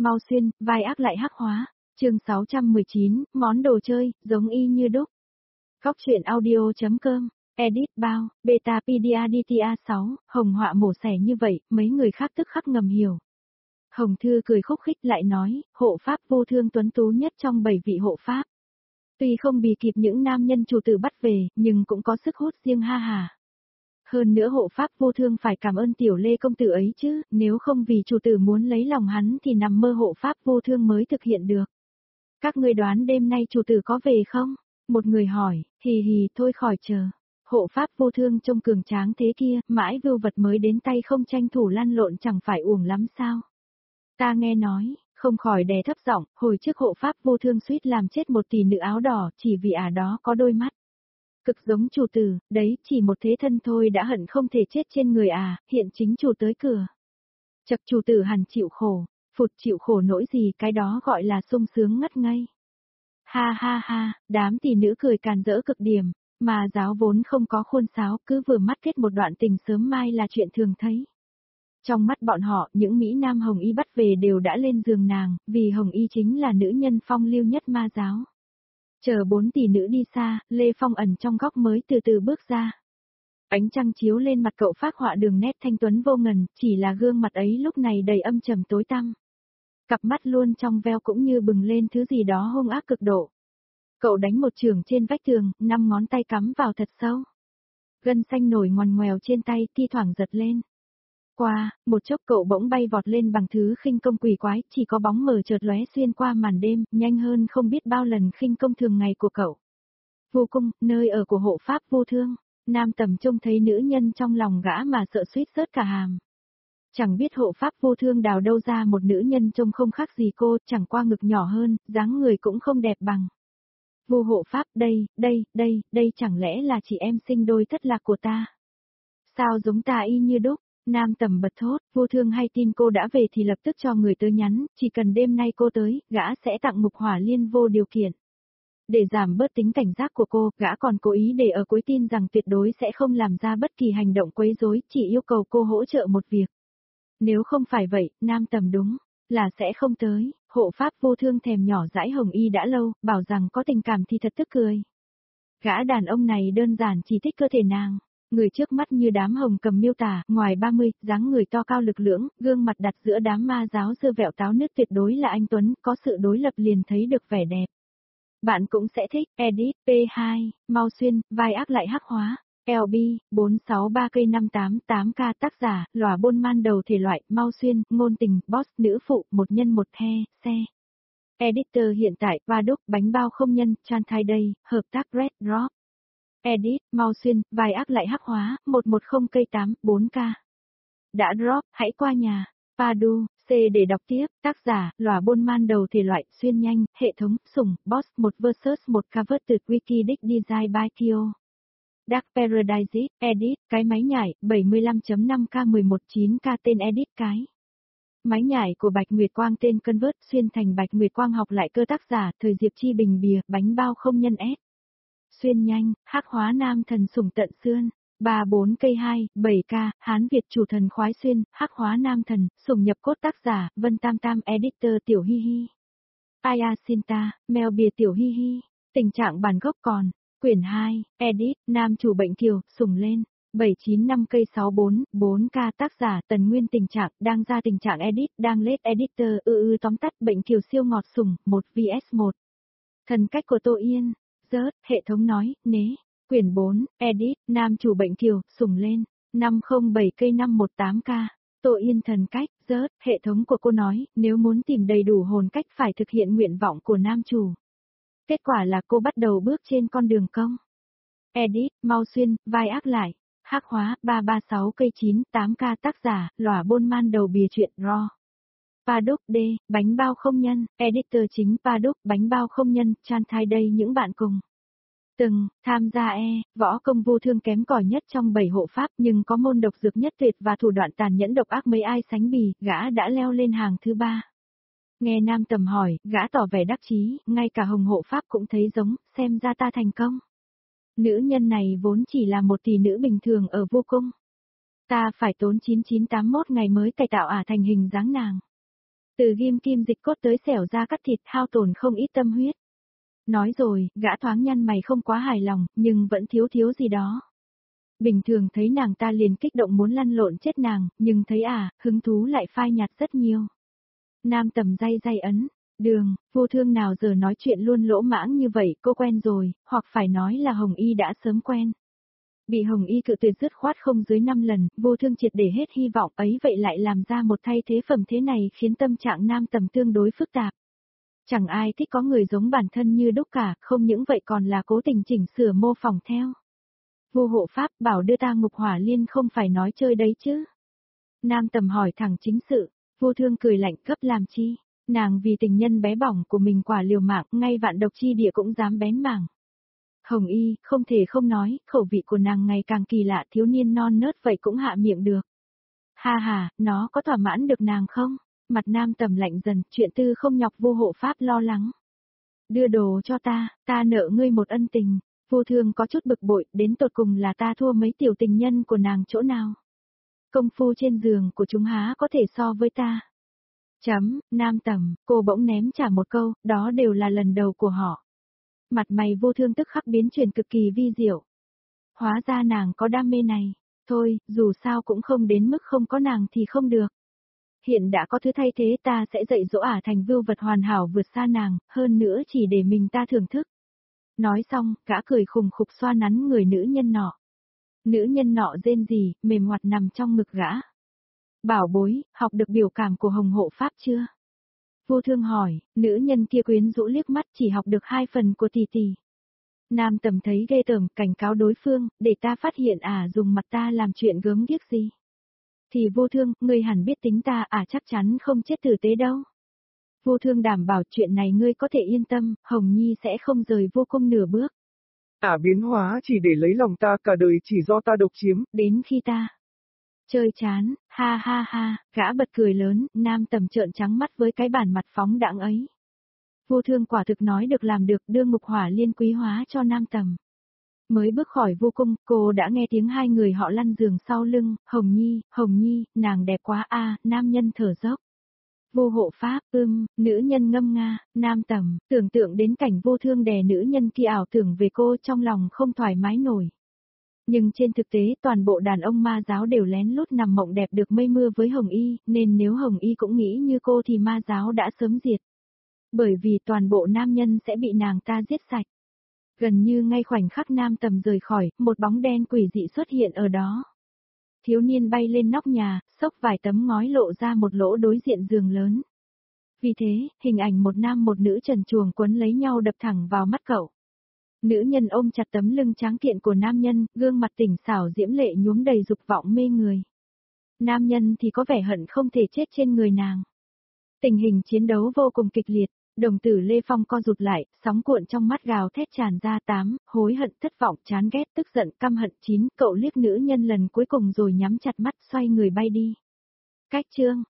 mau xuyên, vai ác lại hắc hóa. Chương 619, món đồ chơi, giống y như đúc. Góc truyện audio.com, edit bao, Betapedia DTA 6, Hồng họa mổ xẻ như vậy, mấy người khác tức khắc ngầm hiểu. Hồng Thư cười khúc khích lại nói, hộ pháp vô thương tuấn tú nhất trong 7 vị hộ pháp. Tuy không bì kịp những nam nhân chủ tử bắt về, nhưng cũng có sức hút riêng ha hà. Hơn nữa hộ pháp vô thương phải cảm ơn tiểu Lê công tử ấy chứ, nếu không vì chủ tử muốn lấy lòng hắn thì nằm mơ hộ pháp vô thương mới thực hiện được. Các ngươi đoán đêm nay chủ tử có về không? Một người hỏi, hì hì thôi khỏi chờ. Hộ pháp vô thương trông cường tráng thế kia, mãi vưu vật mới đến tay không tranh thủ lăn lộn chẳng phải uổng lắm sao? Ta nghe nói, không khỏi đè thấp giọng, hồi trước hộ pháp vô thương suýt làm chết một tỷ nữ áo đỏ chỉ vì đó có đôi mắt. Cực giống chủ tử, đấy chỉ một thế thân thôi đã hận không thể chết trên người hiện chính chủ tới cửa. Chật chủ tử hẳn chịu khổ, phụt chịu khổ nỗi gì cái đó gọi là sung sướng ngất ngây. Ha ha ha, đám tỷ nữ cười càn rỡ cực điểm, mà giáo vốn không có khuôn sáo cứ vừa mắt kết một đoạn tình sớm mai là chuyện thường thấy. Trong mắt bọn họ, những Mỹ Nam Hồng Y bắt về đều đã lên giường nàng, vì Hồng Y chính là nữ nhân phong lưu nhất ma giáo. Chờ 4 tỷ nữ đi xa, Lê Phong ẩn trong góc mới từ từ bước ra. Ánh trăng chiếu lên mặt cậu phác họa đường nét thanh tuấn vô ngần, chỉ là gương mặt ấy lúc này đầy âm trầm tối tăm. Cặp mắt luôn trong veo cũng như bừng lên thứ gì đó hung ác cực độ. Cậu đánh một chưởng trên vách tường, 5 ngón tay cắm vào thật sâu. Gân xanh nổi ngoằn ngoèo trên tay, thi thoảng giật lên. Qua, một chốc cậu bỗng bay vọt lên bằng thứ khinh công quỷ quái, chỉ có bóng mờ chợt lóe xuyên qua màn đêm, nhanh hơn không biết bao lần khinh công thường ngày của cậu. Vô cung, nơi ở của hộ pháp vô thương, Nam Tầm trông thấy nữ nhân trong lòng gã mà sợ suýt rớt cả hàm. Chẳng biết hộ pháp vô thương đào đâu ra một nữ nhân trông không khác gì cô, chẳng qua ngực nhỏ hơn, dáng người cũng không đẹp bằng. Vô hộ pháp, đây chẳng lẽ là chị em sinh đôi thất lạc của ta? Sao giống ta y như đúc? Nam Tầm bật thốt, vô thương hay tin cô đã về thì lập tức cho người tới nhắn, chỉ cần đêm nay cô tới, gã sẽ tặng mục hỏa liên vô điều kiện. Để giảm bớt tính cảnh giác của cô, gã còn cố ý để ở cuối tin rằng tuyệt đối sẽ không làm ra bất kỳ hành động quấy rối, chỉ yêu cầu cô hỗ trợ một việc. Nếu không phải vậy, Nam Tầm đúng là sẽ không tới. Hộ pháp vô thương thèm nhỏ dãi Hồng Y đã lâu, bảo rằng có tình cảm thì thật tức cười. Gã đàn ông này đơn giản chỉ thích cơ thể nàng. Người trước mắt như đám hồng cầm miêu tả, ngoài 30, dáng người to cao lực lưỡng, gương mặt đặt giữa đám ma giáo dưa vẹo táo nứt tuyệt đối là anh Tuấn, có sự đối lập liền thấy được vẻ đẹp. Bạn cũng sẽ thích, edit, P2, mau xuyên, vai ác lại hắc hóa, LB, 463 cây 588K tác giả, lòa bôn man đầu thể loại, mau xuyên, ngôn tình, boss, nữ phụ, một nhân một the, xe. Editor hiện tại, Vadoc, bánh bao không nhân, Chan Thai Day, hợp tác Red Drop. Edit, mau xuyên, vai ác lại hắc hóa, 110 cây 8, 4K. Đã drop, hãy qua nhà. Padu, C để đọc tiếp, tác giả, lòa bôn man đầu thể loại, xuyên nhanh, hệ thống, sủng, boss, 1 vs 1 cover từ Wikidic Design by Kyo. Dark Paradise, edit, cái máy nhảy, 75.5K 119K tên edit cái. Máy nhảy của Bạch Nguyệt Quang tên Convert xuyên thành Bạch Nguyệt Quang học lại cơ tác giả, thời Diệp Chi Bình bìa, bánh bao không nhân S. Xuyên nhanh, hắc hóa nam thần sủng tận xương, 34 cây 2, 7K, Hán Việt chủ thần khoái xuyên, hắc hóa nam thần, sủng nhập cốt tác giả, Vân Tam Tam editor tiểu hi hi. Aya Sinta, mèo bìa tiểu hi hi, tình trạng bản gốc còn, quyển 2, edit, nam chủ bệnh kiều, sủng lên, 795 cây 64, 4K tác giả Tần Nguyên tình trạng, đang ra tình trạng edit, đang lết editor, tóm tắt bệnh kiều siêu ngọt sủng, 1 vs 1. Thần cách của Tô Yên. Rớt, hệ thống nói, nế, quyển 4, edit, nam chủ bệnh kiều, sủng lên, 507 cây 518K, Tô Yên thần cách, rớt, hệ thống của cô nói, nếu muốn tìm đầy đủ hồn cách phải thực hiện nguyện vọng của nam chủ. Kết quả là cô bắt đầu bước trên con đường công. Edit, mau xuyên, vai ác lại, hắc hóa, 336 cây 9, 8K tác giả, lòa bôn man đầu bìa truyện raw. Padoc D, bánh bao không nhân, editor chính Padoc, bánh bao không nhân, Chan Thai Day những bạn cùng. Từng, tham gia võ công vô thương kém cỏi nhất trong 7 hộ pháp nhưng có môn độc dược nhất tuyệt và thủ đoạn tàn nhẫn độc ác mấy ai sánh bì, gã đã leo lên hàng thứ 3. Nghe Nam Tầm hỏi, gã tỏ vẻ đắc chí, ngay cả Hồng hộ pháp cũng thấy giống, xem ra ta thành công. Nữ nhân này vốn chỉ là một tỷ nữ bình thường ở vô cung. Ta phải tốn 9981 ngày mới cải tạo thành hình dáng nàng. Từ ghim kim dịch cốt tới xẻo ra cắt thịt hao tổn không ít tâm huyết. Nói rồi, gã thoáng nhăn mày không quá hài lòng, nhưng vẫn thiếu thiếu gì đó. Bình thường thấy nàng ta liền kích động muốn lăn lộn chết nàng, nhưng thấy hứng thú lại phai nhạt rất nhiều. Nam Tầm day day ấn, Đường, vô thương nào giờ nói chuyện luôn lỗ mãng như vậy, cô quen rồi, hoặc phải nói là Hồng Y đã sớm quen. Bị Hồng Y cự tuyệt dứt khoát không dưới 5 lần, vô thương triệt để hết hy vọng ấy vậy lại làm ra một thay thế phẩm thế này khiến tâm trạng Nam Tầm tương đối phức tạp. Chẳng ai thích có người giống bản thân như đúc cả, không những vậy còn là cố tình chỉnh sửa mô phỏng theo. Vô hộ pháp bảo đưa ta ngục hỏa liên không phải nói chơi đấy chứ. Nam Tầm hỏi thẳng chính sự, vô thương cười lạnh cấp làm chi. Nàng vì tình nhân bé bỏng của mình quả liều mạng, ngay vạn độc chi địa cũng dám bén mảng. Hồng Y, không thể không nói, khẩu vị của nàng ngày càng kỳ lạ, thiếu niên non nớt vậy cũng hạ miệng được. Ha ha, nó có thỏa mãn được nàng không? Mặt Nam Tầm lạnh dần, chuyện tư không nhọc vô hộ pháp lo lắng. Đưa đồ cho ta nợ ngươi một ân tình. Vô thương có chút bực bội, đến tột cùng là ta thua mấy tiểu tình nhân của nàng chỗ nào? Công phu trên giường của chúng há có thể so với ta. Nam Tầm, cô bỗng ném trả một câu, đó đều là lần đầu của họ. Mặt mày vô thương tức khắc biến chuyển cực kỳ vi diệu. Hóa ra nàng có đam mê này, thôi, dù sao cũng không đến mức không có nàng thì không được. Hiện đã có thứ thay thế ta sẽ dạy dỗ thành vưu vật hoàn hảo vượt xa nàng, hơn nữa chỉ để mình ta thưởng thức. Nói xong, gã cười khùng khục xoa nắn người nữ nhân nọ. Nữ nhân nọ rên rỉ, mềm ngoặt nằm trong ngực gã. Bảo bối, học được biểu cảm của Hồng hộ pháp chưa? Vô thương hỏi, nữ nhân kia quyến rũ liếc mắt chỉ học được 2 phần của tỷ tỷ. Nam Tầm thấy ghê tởm, cảnh cáo đối phương, để ta phát hiện dùng mặt ta làm chuyện gớm ghiếc gì. Thì vô thương, ngươi hẳn biết tính ta chắc chắn không chết tử tế đâu. Vô thương đảm bảo chuyện này ngươi có thể yên tâm, Hồng Nhi sẽ không rời vô cung nửa bước. Biến hóa chỉ để lấy lòng ta cả đời chỉ do ta độc chiếm. Đến khi ta chơi chán, ha ha ha, gã bật cười lớn, Nam Tầm trợn trắng mắt với cái bản mặt phóng đãng ấy. Vô thương quả thực nói được làm được, đưa ngục hỏa liên quý hóa cho Nam Tầm. Mới bước khỏi vô cung, cô đã nghe tiếng hai người họ lăn giường sau lưng, Hồng Nhi, nàng đẹp quá nam nhân thở dốc. Vô hộ pháp, nữ nhân ngâm nga, Nam Tầm, tưởng tượng đến cảnh vô thương đè nữ nhân kia ảo tưởng về cô trong lòng không thoải mái nổi. Nhưng trên thực tế toàn bộ đàn ông ma giáo đều lén lút nằm mộng đẹp được mây mưa với Hồng Y, nên nếu Hồng Y cũng nghĩ như cô thì ma giáo đã sớm diệt. Bởi vì toàn bộ nam nhân sẽ bị nàng ta giết sạch. Gần như ngay khoảnh khắc Nam Tầm rời khỏi, một bóng đen quỷ dị xuất hiện ở đó. Thiếu niên bay lên nóc nhà, xốc vài tấm ngói lộ ra một lỗ đối diện giường lớn. Vì thế, hình ảnh một nam một nữ trần truồng quấn lấy nhau đập thẳng vào mắt cậu. Nữ nhân ôm chặt tấm lưng tráng kiện của nam nhân, gương mặt tỉnh xảo diễm lệ nhuốm đầy dục vọng mê người. Nam nhân thì có vẻ hận không thể chết trên người nàng. Tình hình chiến đấu vô cùng kịch liệt, đồng tử Lê Phong co rụt lại, sóng cuộn trong mắt gào thét tràn ra 8, hối hận thất vọng chán ghét tức giận căm hận 9, cậu liếc nữ nhân lần cuối cùng rồi nhắm chặt mắt xoay người bay đi. Cách chương